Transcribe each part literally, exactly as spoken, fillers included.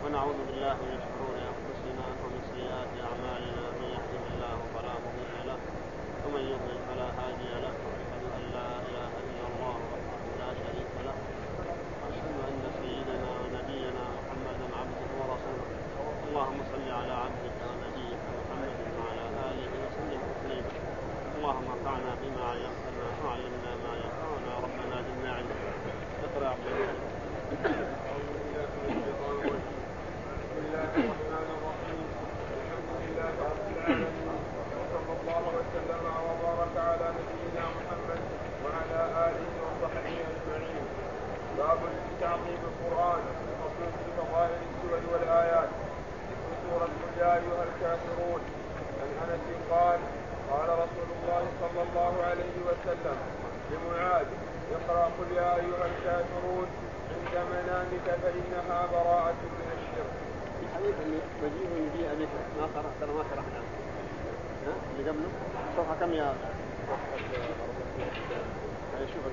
ونعوذ بالله من شرور أنفسنا ومن سيئات أعمالنا، من يهده الله فلا مضل له ومن يضلل فلا هادي له، وأشهد أن لا إله إلا الله وحده لا شريك له، وأشهد أن سيدنا ونبينا محمدا عبده ورسوله. اللهم صل على عبدك ونبيك محمد وعلى آله وسلم تسليما. اللهم انفعنا بما علمتنا وعلمنا ما ينفعنا، ربنا زدنا علما. اقرأ عبد الله. بسم الله الرحمن الرحيم. الحمد لله رب العالمين، وصلى الله وسلم وبارك على نبينا محمد وعلى آله وصحبه أجمعين. باب في تعظيم القرآن، فصل في فضائل السور والآيات. ذكر سورة يا أيها الكافرون. عن أنس قال قال رسول الله صلى الله عليه وسلم لمعاذ: اقرأ قل يا أيها الكافرون عند منامك فإنها براءة من الشرك. الحديث اللي مجيء من بيئة بك ما قرأ ترى ما شرحنا ها اللي قبله صفحة كم يا شوف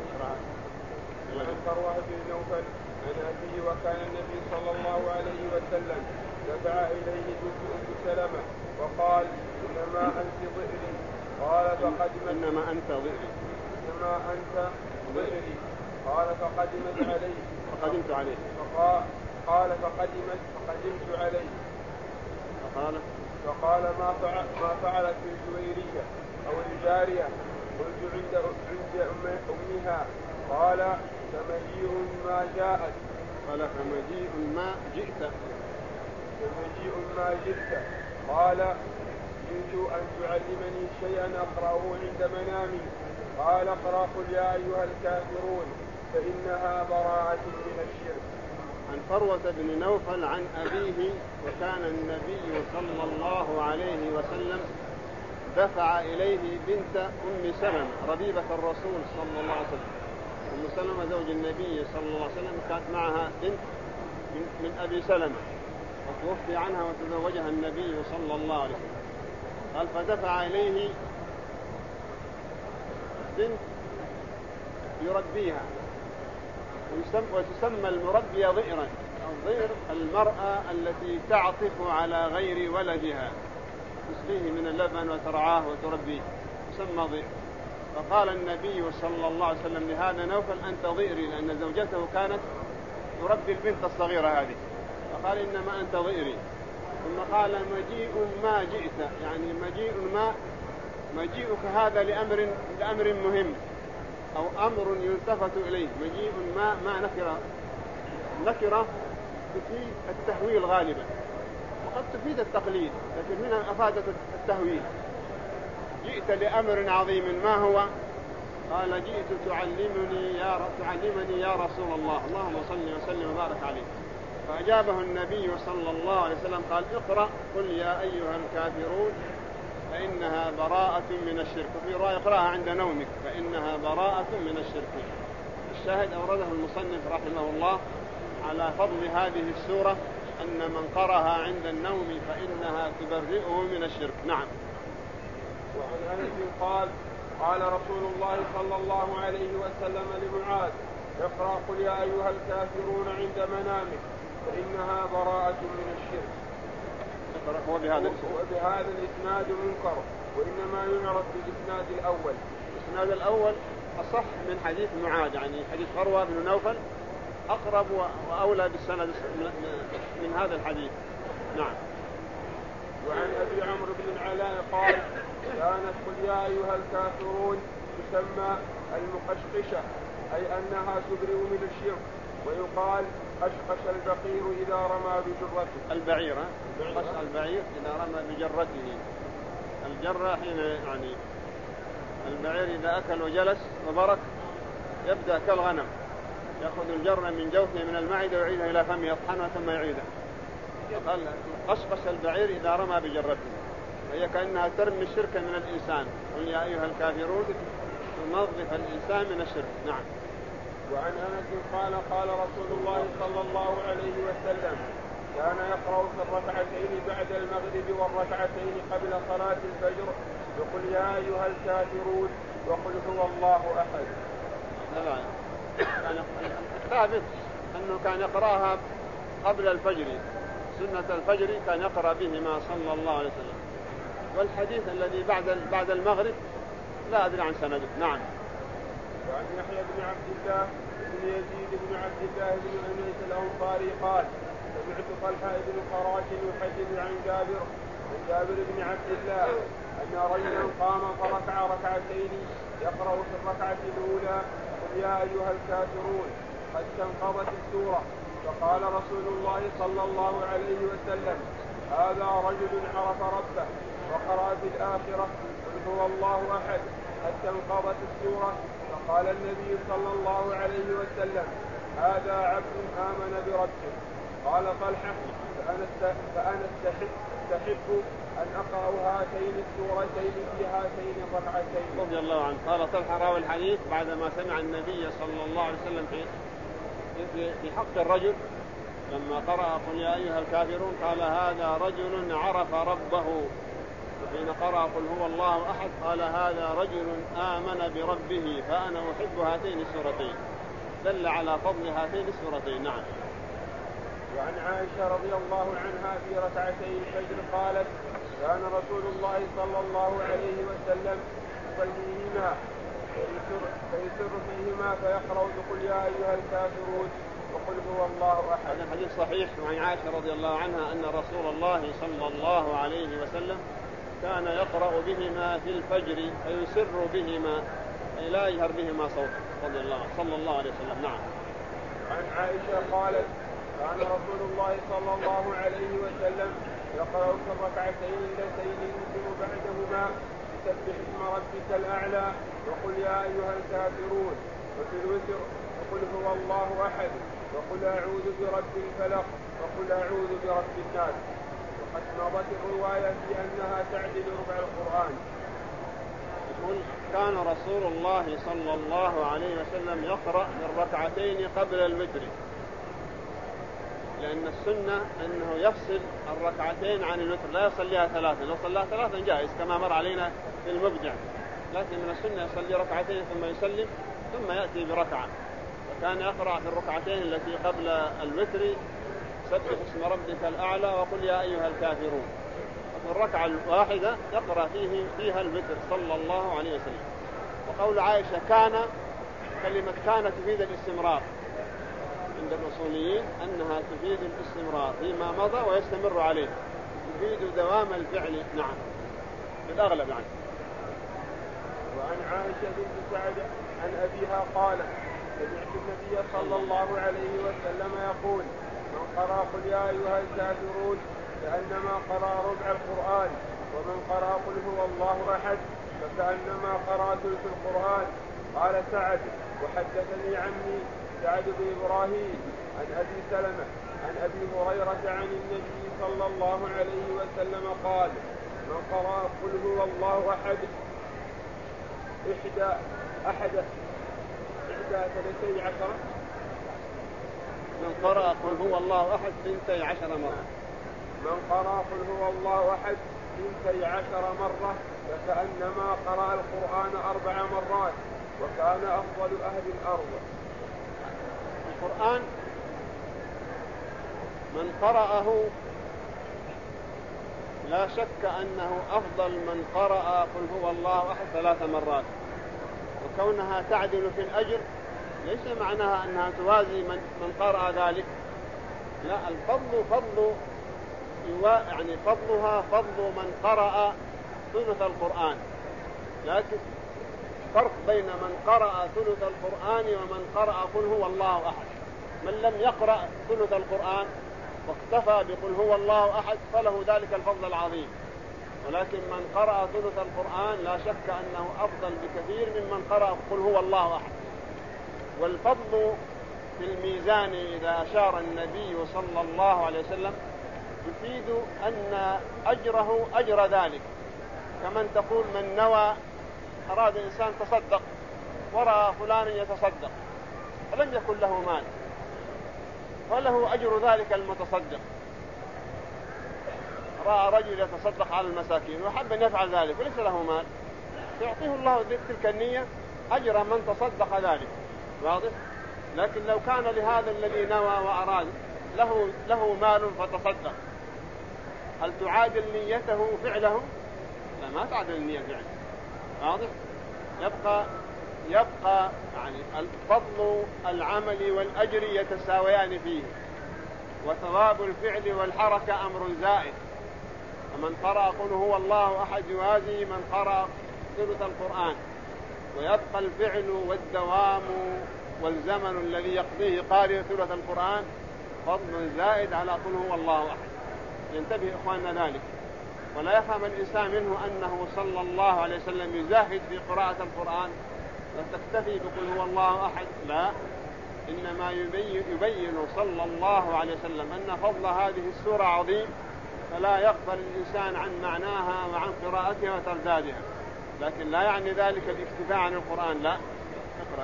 عن فروة بن نوفل عن أبيه وكان النبي صلى الله عليه وسلم دفع إليه بنت أم سلمة وقال: إنما أنت ضئري. قال فقدمت إنما أنت ضئري إنما أنت ضئري. قال فقدمت عليه فقدمت عليه فقال قال فقدمت فقدمت عليه فقال فقال ما فعل ما فعلت الجويرية أو الجارية؟ قلت عند عند أمها. قال فمجيء ما جاءت. قال فمجيء ما جئت. فمجيء ما جئت. قال جئت أن تعلمني شيئا أقرأه عند منامي. قال اقرأ قل يا أيها الكافرون فإنها براءة من الشرك. عن فروة بن نوفل عن أبيه وكان النبي صلى الله عليه وسلم دفع إليه بنت أم سلمة ربيبة الرسول صلى الله عليه وسلم. أم سلمة زوج النبي صلى الله عليه وسلم كانت معها بنت من أبي سلمة وتوفي عنها وتزوجها النبي صلى الله عليه وسلم. قال فدفع إليه بنت يربيها وتسمى المربية ضئرا. الضئر المرأة التي تعطف على غير ولدها، تسقيه من اللبن وترعاه وتربيه، تسمى ضئر. فقال النبي صلى الله عليه وسلم لهذا نوفل: أنت ضئري، لأن زوجته كانت تربي البنت الصغيرة هذه، فقال: إنما أنت ضئري. ثم قال: مجيء ما جئت، يعني مجيء ما مجيئك هذا لأمر لأمر مهم أو أمر يلتفت إليه. مجيء ما ما نكرة نكرة تفيد التهويل غالبا، وقد تفيد التقليد، لكن هنا أفادت التهويل. جئت لأمر عظيم، ما هو؟ قال: جئت تعلمني يا تعلمني يا رسول الله، اللهم صل وسلم وبارك عليه. فأجابه النبي صلى الله عليه وسلم قال: اقرأ قل يا أيها الكافرون فإنها براءة من الشرك. وفي رواية اقرأها عند نومك فإنها براءة من الشرك. الشاهد أورده المصنف رحمه الله على فضل هذه السورة أن من قرأها عند النوم فإنها تبرئه من الشرك. نعم. وعن أنس قال قال رسول الله صلى الله عليه وسلم لمعاذ: اقرأ قل يا أيها الكافرون عند منامك فإنها براءة من الشرك. هو بهذا وبهذا الإسناد منكر، وإنما يعرف بالإسناد الأول. الإسناد الأول أصح من حديث معاذ، يعني حديث فروة بن نوفل أقرب وأولى بالسند من هذا الحديث. نعم. وعن أبي عمرو بن العلاء قال: كانت قل يا أيها الكافرون تسمى المقشقشة، أي أنها تبرئ من الشرك، ويقال قشقش البقير إذا رمى بجرته. البعير قشق البعير إذا رمى بجرته. الجرة حين يعني البعير إذا أكل وجلس وبرك يبدأ كالغنم، يأخذ الجرة من جوفه من المعدة ويعيدها إلى فمه يطحنها ثم يعيدها. قال قشقش البعير إذا رمى بجرته، وهي كأنها ترمي الشرك من الإنسان. قل يا أيها الكافرون تنظف الإنسان من الشرك. نعم. وعن أنس قال قال رسول الله صلى الله عليه وسلم: كان يقرأ في الركعتين بعد المغرب والركعتين قبل صلاة الفجر يقول يا أيها الكافرون وقل هو الله أحد. لا ثابت أنه كان يقرأها قبل الفجر سنة الفجر كان يقرأ بهما صلى الله عليه وسلم. والحديث الذي بعد بعد المغرب لا أدري عن سنده. نعم. وعن يحيى بن عبد الله بن يزيد بن عبد الله بن أنيس الأنصاري قال سمعت طلحة بن خراش يحدث عن جابر عن جابر بن عبد الله أن رجلا قام فركع ركعتين يقرأ في الركعة الأولى قل يا أيها الكافرون قد انقضت السورة، فقال رسول الله صلى الله عليه وسلم هذا رجل عرف ربه، وقرأ في الآخرة قل هو الله أحد حتى انقضت السورة، فقال النبي صلى الله عليه وسلم هذا عبد آمن بربه. قال طلحة فأنا استحب أن أقرأ هاتين السورتين في هاتين الركعتين. رضي الله عنه. قال طلحة راوي الحديث بعدما سمع النبي صلى الله عليه وسلم في في حق الرجل لما قرأ قل يا أيها الكافرون قال هذا رجل عرف ربه، وحين قرأ قل هو الله أحد قال هذا رجل آمن بربه فأنا أحب هاتين السورتين، دل على فضل هاتين السورتين. نعم. وعن عائشة رضي الله عنها في ركعتي الفجر قالت كان رسول الله صلى الله عليه وسلم يصليهما فيسر فيهما فيقرأ بقل يا أيها الكافرون وقل هو الله أحد. هذا حديث صحيح عن عائشة رضي الله عنها أن رسول الله صلى الله عليه وسلم كان يقرأ بهما في الفجر فيسر بهما أي لا يجهر بهما صوت رضي الله صلى الله عليه وسلم. نعم. عن عائشة قالت كان رسول الله صلى الله عليه وسلم يقرأ في الركعتين اللتين ينزل بعدهما سبح اسم ربك الأعلى وقل يا أيها الكافرون، وفي الوتر وقل هو الله أحد وقل أعوذ برب الفلق وقل أعوذ برب الناس. وقد مضت الرواية في أنها تعدل ربع القرآن. يقول كان رسول الله صلى الله عليه وسلم يقرأ في الركعتين قبل الوتر، لأن السنة أنه يفصل الركعتين عن الوتر لا يصليها ثلاثة، لو صلىها ثلاثة جائز كما مر علينا في المبدع، لكن من السنة يصلي ركعتين ثم يسلم ثم يأتي بركعة. وكان يقرأ في الركعتين التي قبل الوتر سبح اسم ربك الأعلى وقل يا أيها الكافرون، وفي الركعة الواحدة يقرأ فيه فيها الوتر صلى الله عليه وسلم. وقول عائشة كان، كلمة كان تفيد الاستمرار عند الأصوليين أنها تفيد الاستمرار فيما مضى ويستمر عليه، تفيد دوام الفعل. نعم بالأغلب يعني. وعن عائشة بنت سعد عن أبيها قالت سمعت النبي صلى الله عليه وسلم يقول من قرأ قل يا أيها الكافرون كأنما قرأ ربع القرآن، ومن قرأ قل هو الله أحد فكأنما قرأ ثلث القرآن. قال سعد وحدثني عمي سعد بن إبراهيم عن أبي سلمة عن أبي هريرة عن النبي صلى الله عليه وسلم قال من قرأ قل هو الله أحد إحدى أحد إحدى ثلاثي عشرة من قرأ قل هو الله أحد ثنتي عشر مرة من قرأ قل هو الله أحد ثنتي عشر مرة فكأنما قرأ القرآن أربع مرات وكان أفضل أهل الأرض. القرآن من قرأه لا شك أنه أفضل من قرأ قل هو الله أحد ثلاث مرات، وكونها تعدل في الأجر ليس معناها أنها توازي من, من قرأ ذلك، لا، الفضل فضل يعني فضلها فضل من قرأ ثلث القرآن، لكن فرق بين من قرأ ثلث القرآن ومن قرأ قل هو الله أحد. من لم يقرأ ثلث القرآن واكتفى بقل هو الله أحد فله ذلك الفضل العظيم، ولكن من قرأ ثلث القرآن لا شك أنه أفضل بكثير من من قرأ قل هو الله أحد. والفضل في الميزان إذا أشار النبي صلى الله عليه وسلم يفيد أن أجره أجر ذلك، كمن تقول من نوى أراد إنسان تصدق ورأى فلان يتصدق فلم يكن له مال فله أجر ذلك المتصدق. رأى رجل يتصدق على المساكين وحب أن يفعل ذلك وليس له مال يعطيه الله تلك النية أجر من تصدق ذلك، واضح؟ لكن لو كان لهذا الذي نوى وأراد له له مال فتصدق، هل تعادل نيته فعله؟ لا، ما تعادل النية فعله. واضح؟ يبقى يبقى يعني الفضل العمل والأجر يتساويان فيه، وثواب الفعل والحركة أمر زائد. ومن قرأ قل هو الله أحد يوازي من قرأ ثلث القرآن، ويبقى الفعل والدوام والزمن الذي يقضيه قارئ ثلث القرآن فضل زائد على قل هو الله أحد. ينتبه إخواننا ذلك، ولا يفهم الإنسان منه أنه صلى الله عليه وسلم يزاهد في قراءة القرآن وتكتفي بقل هو الله أحد، لا، إنما يبين, يبين صلى الله عليه وسلم أن فضل هذه السورة عظيم، فلا يغفل الإنسان عن معناها وعن قراءتها وتردادها، لكن لا يعني ذلك الاكتفاء عن القرآن، لا. اقرأ.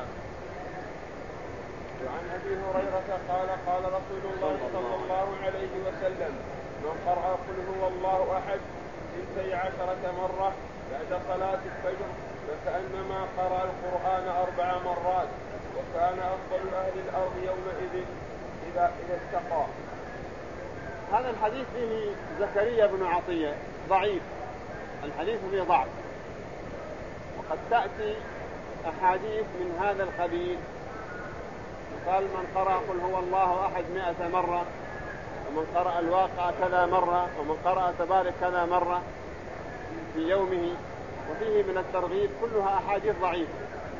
وعن أبي هريرة قال قال رسول الله صلى الله عليه وسلم: من قرأ قل هو الله أحد اثنتي عشرة مرة بعد صلاة الفجر فكأنما قرأ القرآن أربع مرات، وكان أفضل أهل الأرض يومئذ إذا إذا اتقى. هذا الحديث فيه زكريا بن عطية ضعيف، الحديث فيه ضعف، وقد تأتي أحاديث من هذا القبيل، قال من قرأ قل هو الله أحد مئة مرة، ومن قرأ الواقع كذا مرة، ومن قرأ تبارك كذا مرة في يومه، وفيه من الترغيب، كلها أحاديث ضعيفة.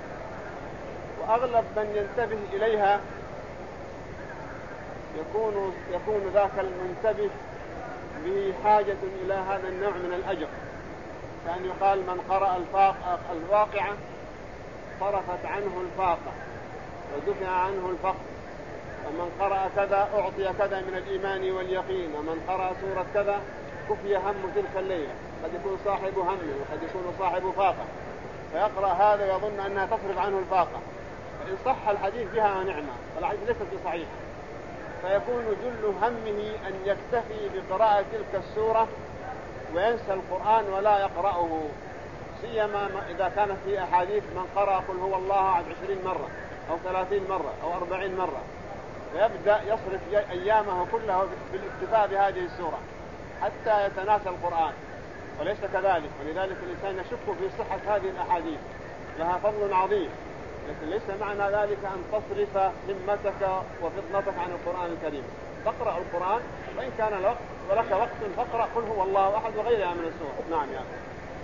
وأغلب من ينتبه إليها يكون يكون ذاك المنتبه به حاجة إلى هذا النوع من الأجر، كان يقال من قرأ الواقعة صرفت عنه الفاقة ودفع عنه الفقر، ومن قرأ كذا أعطي كذا من الإيمان واليقين، ومن قرأ سورة كذا كفي هم تلك الليلة. قد يكون صاحب هم وقد يكون صاحب فاقة، فيقرأ هذا ويظن أنها تصرف عنه الفاقة، فإن صح الحديث بها ونعمة، والحديث ليس بصحيح، فيكون جل همه أن يكتفي بقراءة تلك السورة وينسى القرآن ولا يقرأه، سيما إذا كانت في أحاديث من قرأ قل هو الله أحد عشرين مرة أو ثلاثين مرة أو أربعين مرة، ويبدأ يصرف أيامه كلها بالاكتفاء بهذه السورة حتى يتناسى القرآن، وليس كذلك. ولذلك الإنسان يشك في صحة هذه الأحاديث، لها فضل عظيم، لكن ليس معنى ذلك أن تصرف همتك وفطنتك عن القرآن الكريم. تقرأ القرآن وإن كان الوقت ولك وقت فاقرأ قل هو الله أحد وغيرها من السور. نعم. يعني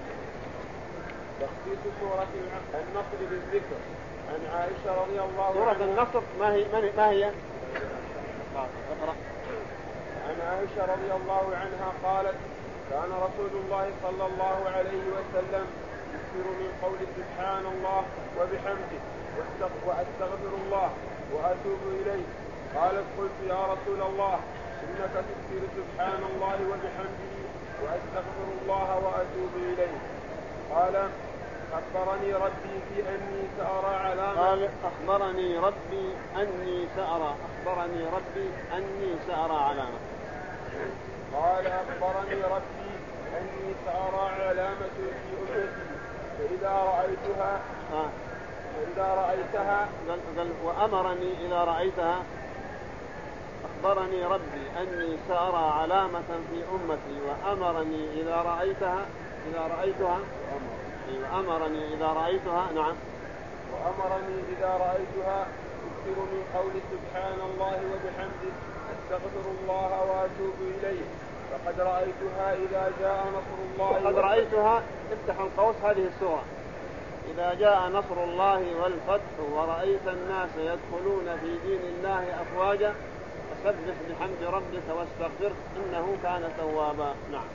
تخصيص سورة النصر بالذكر. عن عائشة رضي الله عنها سورة النصر ما هي ما هي اقرأ. عن عائشة رضي الله عنها قالت: كان رسول الله صلى الله عليه وسلم يكثر من قول سبحان الله وبحمده وأستغفر الله وأتوب إليه. قالت: قلت يا رسول الله إنك تكثر سبحان الله وبحمده وأستغفر الله وأتوب إليه. قال: أخبرني ربي في أني سأرى علامة قال أخبرني ربي أني سأرى أخبرني ربي أني سأرى علامة قال أخبرني ربي أني سأرى علامة في أمتي فإذا رأيتها آه. فإذا رأيتها قال, قال وأمرني إذا رأيتها أخبرني ربي أني سأرى علامة في أمتي وأمرني إذا رأيتها إذا رأيتها وأمرني إذا رأيتها نعم وأمرني إذا رأيتها أكثر من قول سبحان الله وبحمده أستغفر الله وأتوب إليه. فقد رأيتها إذا جاء نصر الله فقد رأيتها افتح القوس هذه السورة إذا جاء نصر الله والفتح ورأيت الناس يدخلون في دين الله أفواجا فسبح بحمد ربك واستغفره إنه كان توابا. نعم.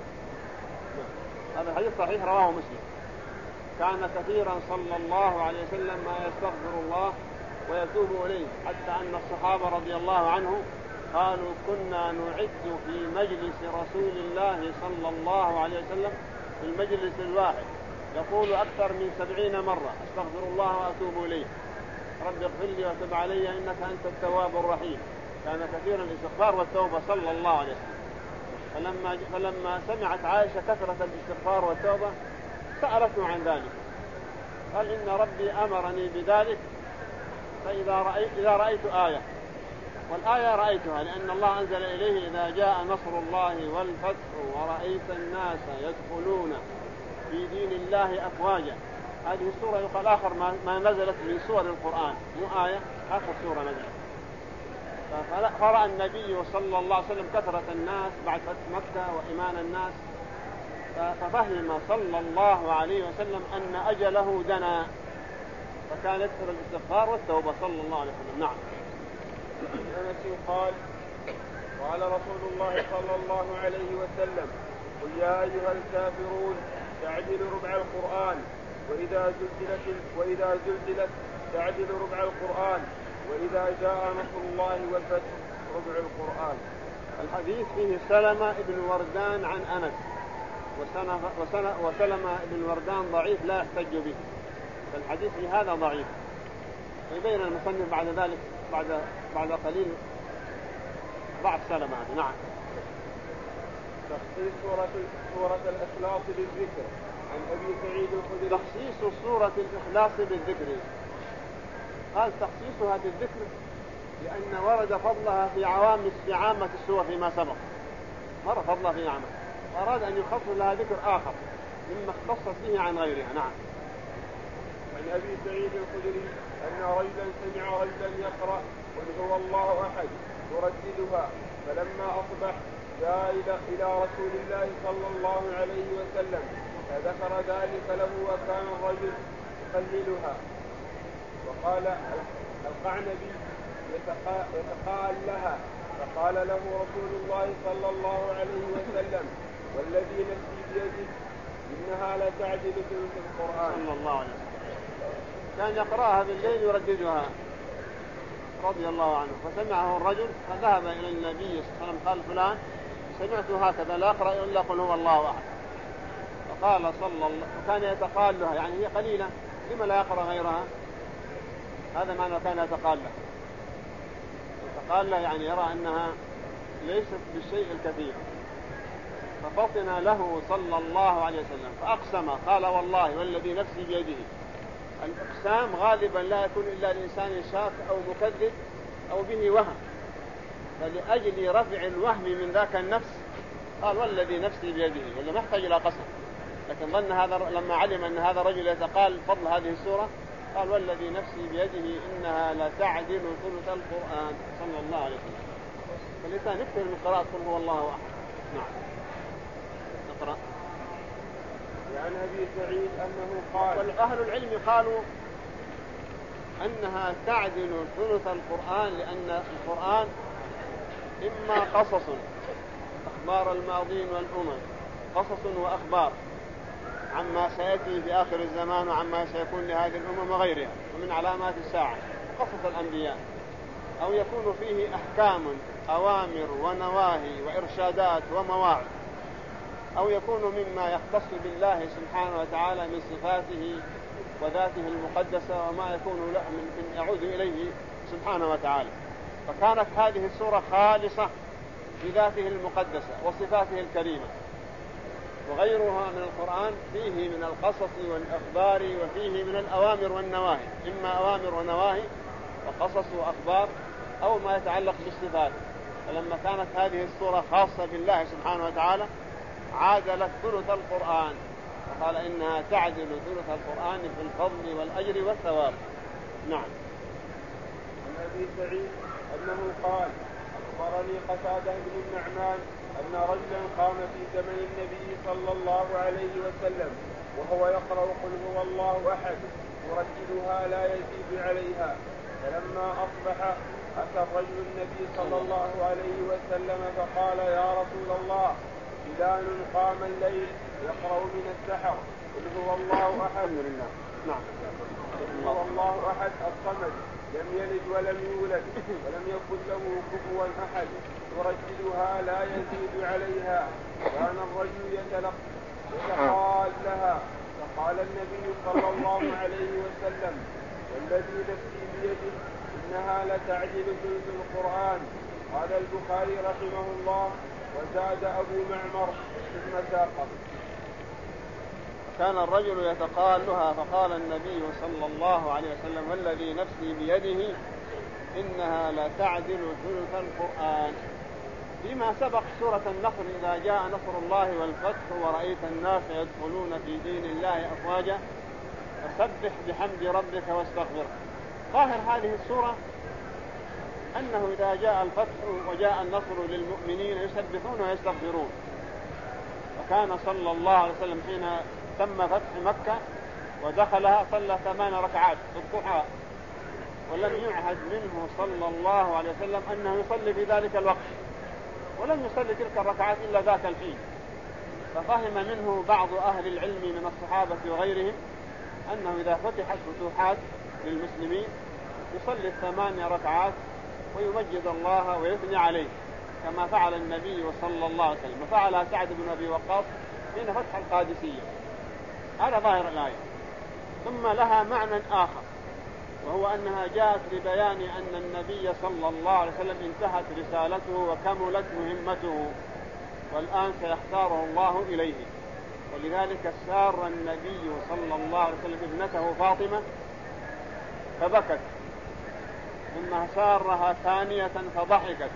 هذا الحديث صحيح رواه مسلم. كان كثيرا صلى الله عليه وسلم ما يستغفر الله ويتوب إليه، حتى أن الصحابة رضي الله عنهم قالوا كنا نعد في مجلس رسول الله صلى الله عليه وسلم في المجلس الواحد يقول أكثر من سبعين مرة أستغفر الله وأتوب إليه، رب اغفر لي وتب علي إنك أنت التواب الرحيم. كان كثيرا الاستغفار والتوبة صلى الله عليه وسلم. فلما, فلما سمعت عائشة كثرة الاستغفار والتوبة سألته عن ذلك، قال إن ربي أمرني بذلك، فإذا رأيت, إذا رأيت آية والآية رأيتها لأن الله أنزل إليه إذا جاء نصر الله والفتح ورأيت الناس يدخلون في دين الله أفواجا. هذه السورة يقال آخر ما نزلت من سور القرآن، مو آية، آخر سورة نزلت. فرأى النبي صلى الله عليه وسلم كثرة الناس بعد فتح مكة وإيمان الناس، ففهم صلى الله عليه وسلم أن أجله دنا، فكان يكثر الاستغفار والتوبة صلى الله عليه وسلم. نعم. أنس قال قال رسول الله صلى الله عليه وسلم: قل يا أيها الكافرون تعدل ربع القرآن، وإذا زلزلت وإذا زلزلت تعدل ربع القرآن، وإذا جاء نصر الله والفتح ربع القرآن. الحديث فيه سلمة ابن وردان عن أنس، وسلمة ابن وردان ضعيف لا يحتج به، فالحديث في هذا ضعيف. ويبين المصنف بعد ذلك بعد بعد قليل ضعف سلمة. نعم. تخصيص سورة سورة الإخلاص بالذكر عن أبي سعيد الخدري. تخصيص سورة الإخلاص بالذكر، قال تخصيصها بالذكر لأن ورد فضلها في عوام في عامة السور فيما سبق، مر فضلها في عامة، وأراد أن يخصص لها ذكر آخر مما اختصت به عن غيرها. نعم. عن أبي سعيد الخدري أن رجلا سمع رجلا يقرأ قل هو الله أحد يرددها، فلما أصبح جاء إلى رسول الله صلى الله عليه وسلم فذكر ذلك له، وكان الرجل يقللها، وقال القعنبي يتقال لها، فقال له رسول الله صلى الله عليه وسلم: والذي نفسي بيده إنها لتعدل ثلث القرآن. صلى الله عليه وسلم. كان يقرأها بالليل يرددها رضي الله عنه، فسمعه الرجل فذهب إلى النبي صلى الله عليه وسلم قال: فلان سمعت هكذا لا أقرأ إلا قل هو الله أحد. فقال صلى الله، وكان يتقال لها يعني هي قليلة، لما لا يقرأ غيرها؟ هذا معنى كان يتقال له. يتقال له يعني يرى أنها ليست بالشيء الكثير. ففطن له صلى الله عليه وسلم فأقسم، قال: والله والذي نفسي بيده. الإقسام غالبا لا يكون إلا الإنسان شاك أو مكذب أو به وهم، فلأجل رفع الوهم من ذاك النفس قال: والذي نفسي بيده، ولا محتاج إلى قسم. لكن ظن هذا لما علم أن هذا رجل يتقال فضل هذه السورة قال: والذي نفسي بيده إنها لتعدل ثلث القرآن صلى الله عليه وسلم. فالإنسان يكثر من قراءة قل هو الله أحد. نعم. نقرأ. وعن أبي سعيد أنه قال: والأهل العلم قالوا أنها تعدل ثلث القرآن لأن القرآن إما قصص أخبار الماضين والأمم، قصص وأخبار عما سيأتي في آخر الزمان وعما سيكون لهذه الأمم وغيرها ومن علامات الساعة، قصص الأنبياء، أو يكون فيه أحكام أوامر ونواهي وإرشادات ومواعظ، أو يكون مما يختص بالله سبحانه وتعالى من صفاته وذاته المقدسة وما يكون له من يعود إليه سبحانه وتعالى. فكانت هذه السورة خالصة بذاته المقدسة وصفاته الكريمة، وغيرها من القرآن فيه من القصص والأخبار وفيه من الأوامر والنواهي، إما أوامر ونواهي وقصص وأخبار أو ما يتعلق بالصفات. فلما كانت هذه السورة خاصة بالله سبحانه وتعالى عادلت ثلث القرآن، وقال إنها تعدل ثلث القرآن في الفضل والأجر والثواب. نعم. عن أبي سعيد أنه قال: أخبرني قتادة بن النعمان أن رجلا قام في زمن النبي صلى الله عليه وسلم وهو يقرأ قل هو الله أحد يرتلها لا يزيد عليها، فلما أصبح أتى الرجل النبي صلى الله عليه وسلم فقال: يا رسول الله، فلان قام الليل يقرأ من السحر قل هو الله أحد. نعم. قل هو الله أحد الصمد لم يلد ولم يولد ولم يكن له كفوا أحد يرتلها لا يزيد عليها. كان الرجل يتقال لها، فقال النبي صلى الله عليه وسلم: والذي نفسي بيده إنها لتعدل ثلث القرآن. قال البخاري رحمه الله: وزاد أبو معمر ثم ساقه. كان الرجل يتقالها فقال النبي صلى الله عليه وسلم: والذي نفسي بيده إنها لا تعدل ثلث القرآن. فيما سبق سورة النصر إذا جاء نصر الله والفتح ورأيت الناس يدخلون في دين الله أفواجا فسبح بحمد ربك واستغفره. ظاهر هذه السورة أنه إذا جاء الفتح وجاء النصر للمؤمنين يسبحون ويستغفرون. وكان صلى الله عليه وسلم حين تم فتح مكة ودخلها صلى ثمان ركعات في الضحى، ولم يعهد منه صلى الله عليه وسلم أنه يصلي في ذلك الوقت، ولم يصلي تلك الركعات إلا ذاك الحين. ففهم منه بعض أهل العلم من الصحابة وغيرهم أنه إذا فتحت فتوحات للمسلمين يصلي الثمان ركعات ويمجد الله ويثني عليه كما فعل النبي صلى الله عليه وسلم، وفعل سعد بن أبي وقاص حين فتح القادسية. هذا ظاهر الآية. ثم لها معنى آخر، وهو أنها جاءت لبيان أن النبي صلى الله عليه وسلم انتهت رسالته وكملت مهمته، والآن سيختاره الله إليه. ولذلك سار النبي صلى الله عليه وسلم ابنته فاطمة فبكت، ثم سارها ثانية فضحكت،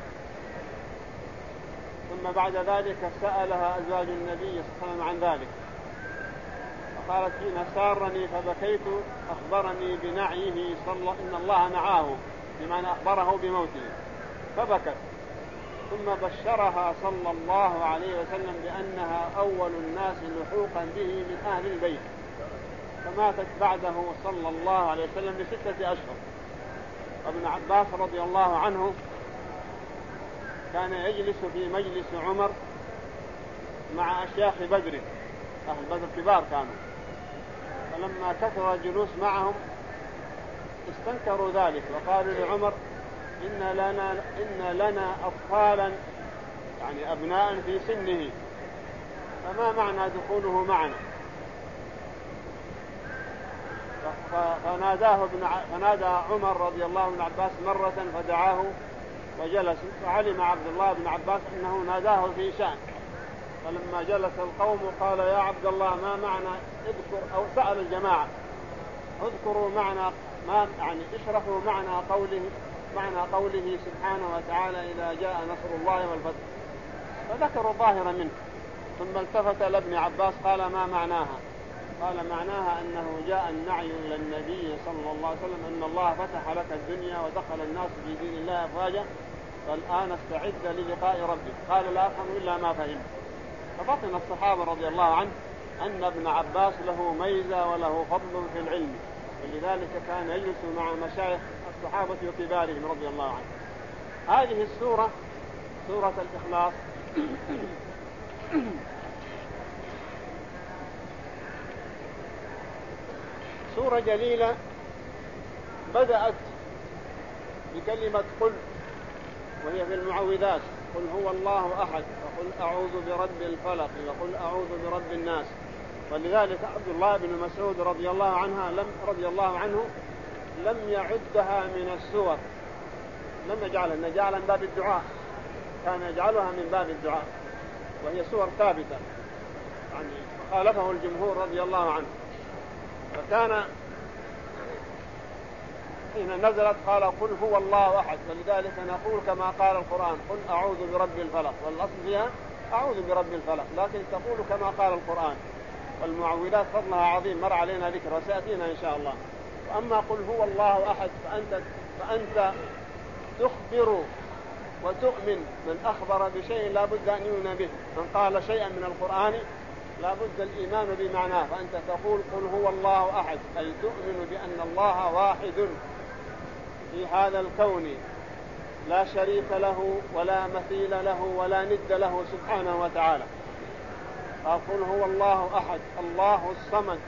ثم بعد ذلك سألها أزواج النبي صلى الله عليه وسلم عن ذلك فقالت حين سارني فبكيت أخبرني بنعيه صلى إن الله نعاه، بمعنى أخبره بموته فبكت. ثم بشرها صلى الله عليه وسلم بأنها أول الناس لحوقا به من أهل البيت، فماتت بعده صلى الله عليه وسلم بستة أشهر. ابن عباس رضي الله عنه كان يجلس في مجلس عمر مع أشياخ بدر، أهل بدر كبار كانوا، فلما كثر الجلوس معهم استنكروا ذلك وقالوا لعمر إن لنا, إن لنا أطفالا يعني أبناء في سنه، فما معنى دخوله معنا؟ فناداه ابن فنادى عمر رضي الله عنه عباس مرة فدعاه وجلس، فعلم عبد الله بن عباس أنه ناداه في شأن، فلما جلس القوم قال يا عبد الله ما معنى اذكر، أو سأل الجماعة اذكروا معنى ما يعني اشرحوا معنى قوله معنى قوله سبحانه وتعالى إذا جاء نصر الله والفتح، فذكروا ظاهرا منه. ثم التفت لابن عباس قال ما معناها؟ قال معناها أنه جاء النعي إلى النبي صلى الله عليه وسلم أن الله فتح لك الدنيا ودخل الناس في دين الله أفواجا، فالآن استعد للقاء ربك. قال لا أفهم إلا ما فهم. فبطن الصحابة رضي الله عنه أن ابن عباس له ميزة وله فضل في العلم، ولذلك كان يجلس مع مشايخ الصحابة وكبارهم رضي الله عنه. هذه السورة سورة الإخلاص سورة جليلة بدأت بكلمة قل، وهي في المعوذات، قل هو الله أحد، وقل أعوذ برب الفلق، وقل أعوذ برب الناس. ولذلك عبد الله بن مسعود رضي الله عنها لم رضي الله عنه لم يعدها من السور، لم يجعلها، يجعلها من باب الدعاء، كان يجعلها من باب الدعاء، وهي سور ثابتة يعني خالفه الجمهور رضي الله عنه. فكان حين نزلت قال قل هو الله أحد، ولذلك نقول كما قال القرآن قل أعوذ برب الفلق، والأصل فيها أعوذ برب الفلق، لكن تقول كما قال القرآن. والمعوذات فضلها عظيم مر علينا ذكر وسيأتينا إن شاء الله. وأما قل هو الله أحد فأنت, فأنت تخبر وتؤمن، من أخبر بشيء لا بد أن يؤمن به، من قال شيئا من القرآن لا بد الإيمان بمعناه، فأنت تقول قل هو الله أحد، أي تؤمن بأن الله واحد في هذا الكون لا شريك له ولا مثيل له ولا ند له سبحانه وتعالى. قل هو الله أحد الله الصمد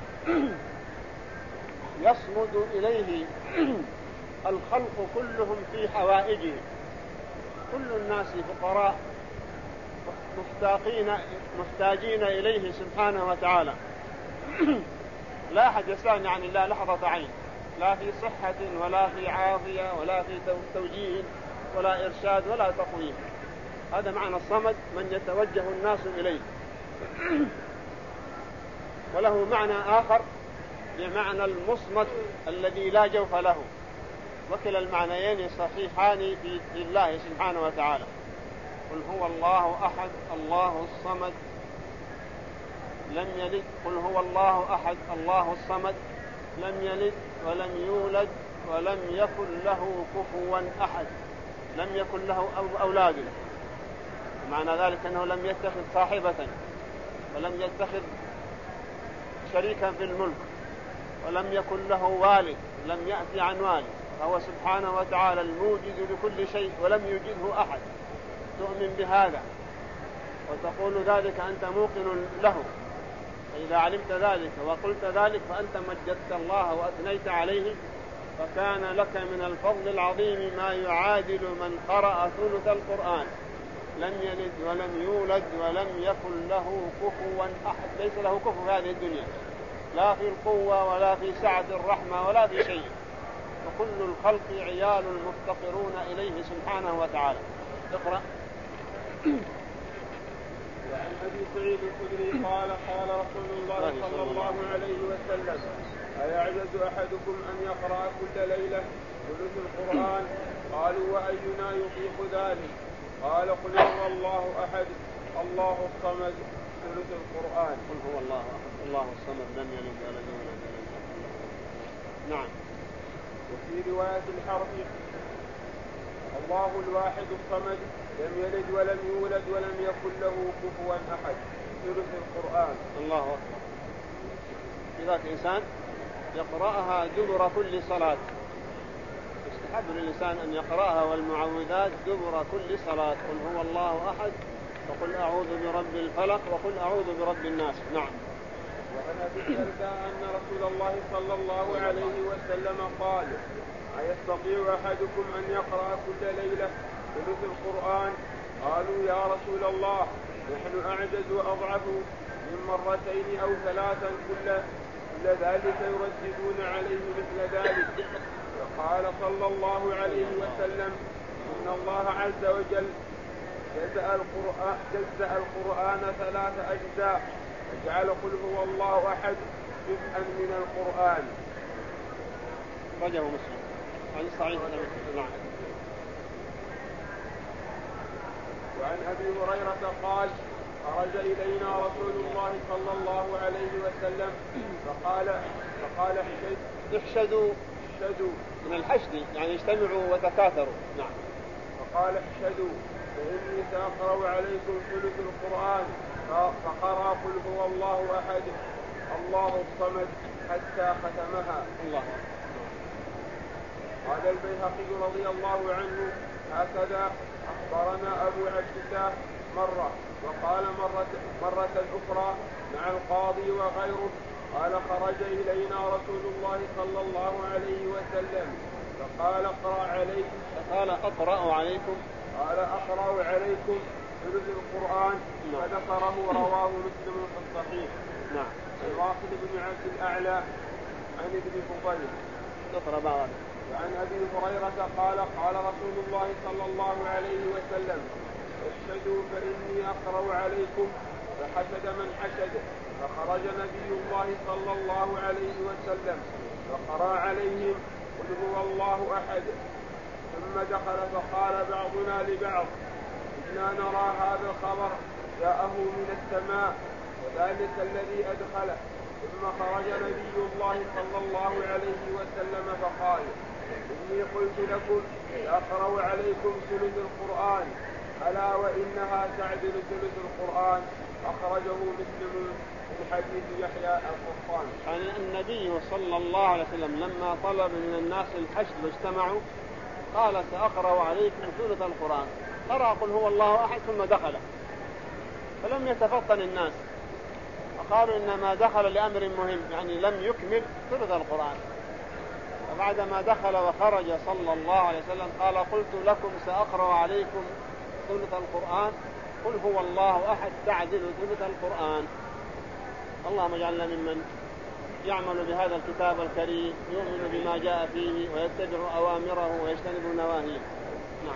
يصمد إليه الخلق كلهم في حوائجهم، كل الناس فقراء مفتاقين محتاجين إليه سبحانه وتعالى، لا أحد يستغني عن الله لحظة عين، لا في صحة ولا في عافية ولا في توجيه ولا إرشاد ولا تقويم. هذا معنى الصمد، من يتوجه الناس إليه. وله معنى آخر بمعنى المصمت الذي لا جوف له، وكلا المعنيين صحيحان في الله سبحانه وتعالى. قل هو الله أحد الله الصمد لم يلد قل هو الله أحد الله الصمد لم يلد ولم يولد ولم يكن له كفوا أحد. لم يكن له أولاد، معنى ذلك أنه لم يتخذ صاحبة ولم يتخذ شريكا في الملك ولم يكن له والد، لم يأتي عن والد، فهو سبحانه وتعالى الموجد لكل شيء ولم يوجده أحد. تؤمن بهذا وتقول ذلك أنت موقن له، فإذا علمت ذلك وقلت ذلك فأنت مجدت الله وأثنيت عليه، فكان لك من الفضل العظيم ما يعادل من قرأ ثلث القرآن. لم يلد ولم يولد ولم يكن له كفوا أحد. ليس له كفو في هذه الدنيا، لا في القوة ولا في سعة الرحمة ولا في شيء، وكل الخلق عيال مفتقرون إليه سبحانه وتعالى. اقرأ. وعن أبي سعيد الخدري قال قال رسول الله صلى الله عليه وسلم: أيعجز أحدكم أن يقرأ كل ليلة ثلث القرآن؟ قالوا: وأينا يطيق ذلك؟ قال: قل هو الله أحد الله الصمد ثلث القرآن. قل هو الله أحد الله الصمد لم يلد ولم يولد ولم يكن له كفوا. نعم. وفي رواية الحرف: الله الواحد الصمد لم يلد ولم يولد ولم يكن له كفوا أحد ثلث القرآن. الله أكبر. لذلك إنسان يقرأها دبر كل صلاة، يستحب للإنسان أن يقرأها والمعوذات دبر كل صلاة. قل هو الله أحد وقل أعوذ برب الفلق وقل أعوذ برب الناس. نعم. وعن أبي الدرداء أن رسول الله صلى الله عليه وسلم قال: أيستطيع أحدكم أن يقرأ كل ليلة ثلث القرآن؟ قالوا: يا رسول الله نحن أعجز وأضعف من مرتين أو ثلاثا كل كل ذلك يرددون عليه مثل ذلك. فقال صلى الله عليه وسلم: إن الله عز وجل جزأ القرآن, جزأ القرآن ثلاث أجزاء، وجعل قل هو الله أحد جزءا من القرآن. رجعه مسلم عن صحيح. نعم. وعن أبي هريرة قال: خرج إلينا رسول الله صلى الله عليه وسلم فقال فقال احشدوا احشدوا من الحشد يعني اجتمعوا وتكاثروا. نعم. فقال: احشدوا فإني سأقرأ عليكم ثلث القرآن. فقرأ قل هو الله أحد الله الصمد حتى ختمها. الله. قال البيهقي رضي الله عنه: هكذا أخبرنا أبو عبد الله مرة، وقال مرة, مرة أخرى مع القاضي وغيره قال: خرج إلينا رسول الله صلى الله عليه وسلم فقال: اقرأ عليكم فقال أقرأ عليكم قال أقرأ عليكم ثلث القرآن. فذكره رواه مسلم في الصحيح. نعم. الواصل بن عبد الأعلى عن ابن فضيل. اقرأ بعض. وعن أبي هريرة قال: قال رسول الله صلى الله عليه وسلم: اشهدوا فإني أقرأ عليكم. فحشد من حشد، فخرج نبي الله صلى الله عليه وسلم فقرأ عليهم قل هو الله أحد. ثم دخل فقال بعضنا لبعض: إنا نرى هذا الخبر جاءه من السماء وذلك الذي أدخله. ثم خرج نبي الله صلى الله عليه وسلم فقال: إني قلت لكم سأقرأ عليكم ثلث القرآن، ألا وإنها تعدل ثلث القرآن. أخرجه مسلم من حديث يحيى القطان. يعني النبي صلى الله عليه وسلم لما طلب من الناس الحشد واجتمعوا قال: سأقرأ عليكم ثلث القرآن. قرأ قل هو الله أحد ثم دخل، فلم يتفطن الناس فقالوا إنما دخل لأمر مهم، يعني لم يكمل ثلث القرآن. فبعدما دخل وخرج صلى الله عليه وسلم قال: قلت لكم سأقرأ عليكم ثلث القرآن، قل هو الله أحد تعدل ثلث القرآن. اللهم اجعلنا ممن يعمل بهذا الكتاب الكريم يؤمن بما جاء فيه ويتبع أوامره ويجتنب نواهيه. نعم.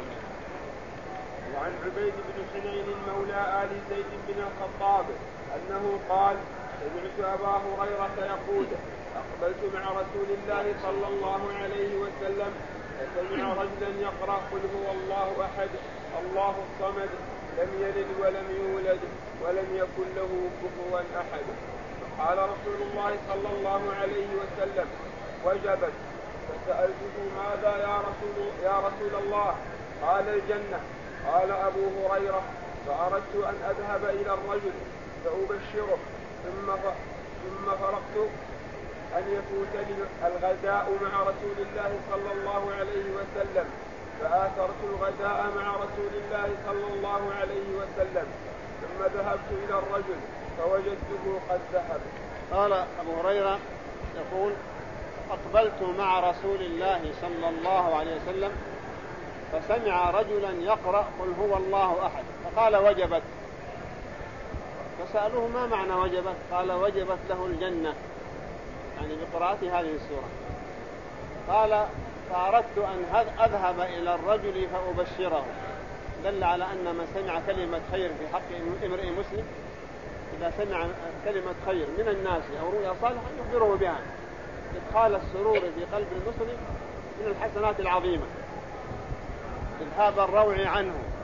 وعن عبيد بن حنين مولى آل زيد بن الخطاب أنه قال: سمعت أبا هريرة يقول: أقبلت مع رسول الله صلى الله عليه وسلم فسمع رجلا يقرأ قل هو الله أحد الله الصمد لم يلد ولم يولد ولم يكن له كفوا أحد. قال رسول الله صلى الله عليه وسلم وجبت. فسألته ماذا يا رسول, يا رسول الله؟ قال الجنة. قال أبو هريرة فأردت أن أذهب إلى الرجل فأبشره ثم ثم فرقت أن يفوت لي الغداء مع رسول الله صلى الله عليه وسلم فآثرت الغداء مع رسول الله صلى الله عليه وسلم ثم ذهبت إلى الرجل فوجدته قد ذهب. قال أبو هريرة يقول أقبلت مع رسول الله صلى الله عليه وسلم فسمع رجلا يقرأ قل هو الله أحد فقال وجبت. فسألوه ما معنى وجبت؟ قال وجبت له الجنة، يعني بقراءة هذه السورة. قال فأردت أن أذهب إلى الرجل فأبشره. دل على أن من سمع كلمة خير في حق امرئ مسلم إذا سمع كلمة خير من الناس أو رؤيا صالحة يخبره بها. إدخال السرور في قلب المسلم من الحسنات العظيمة، إذهاب الروع عنه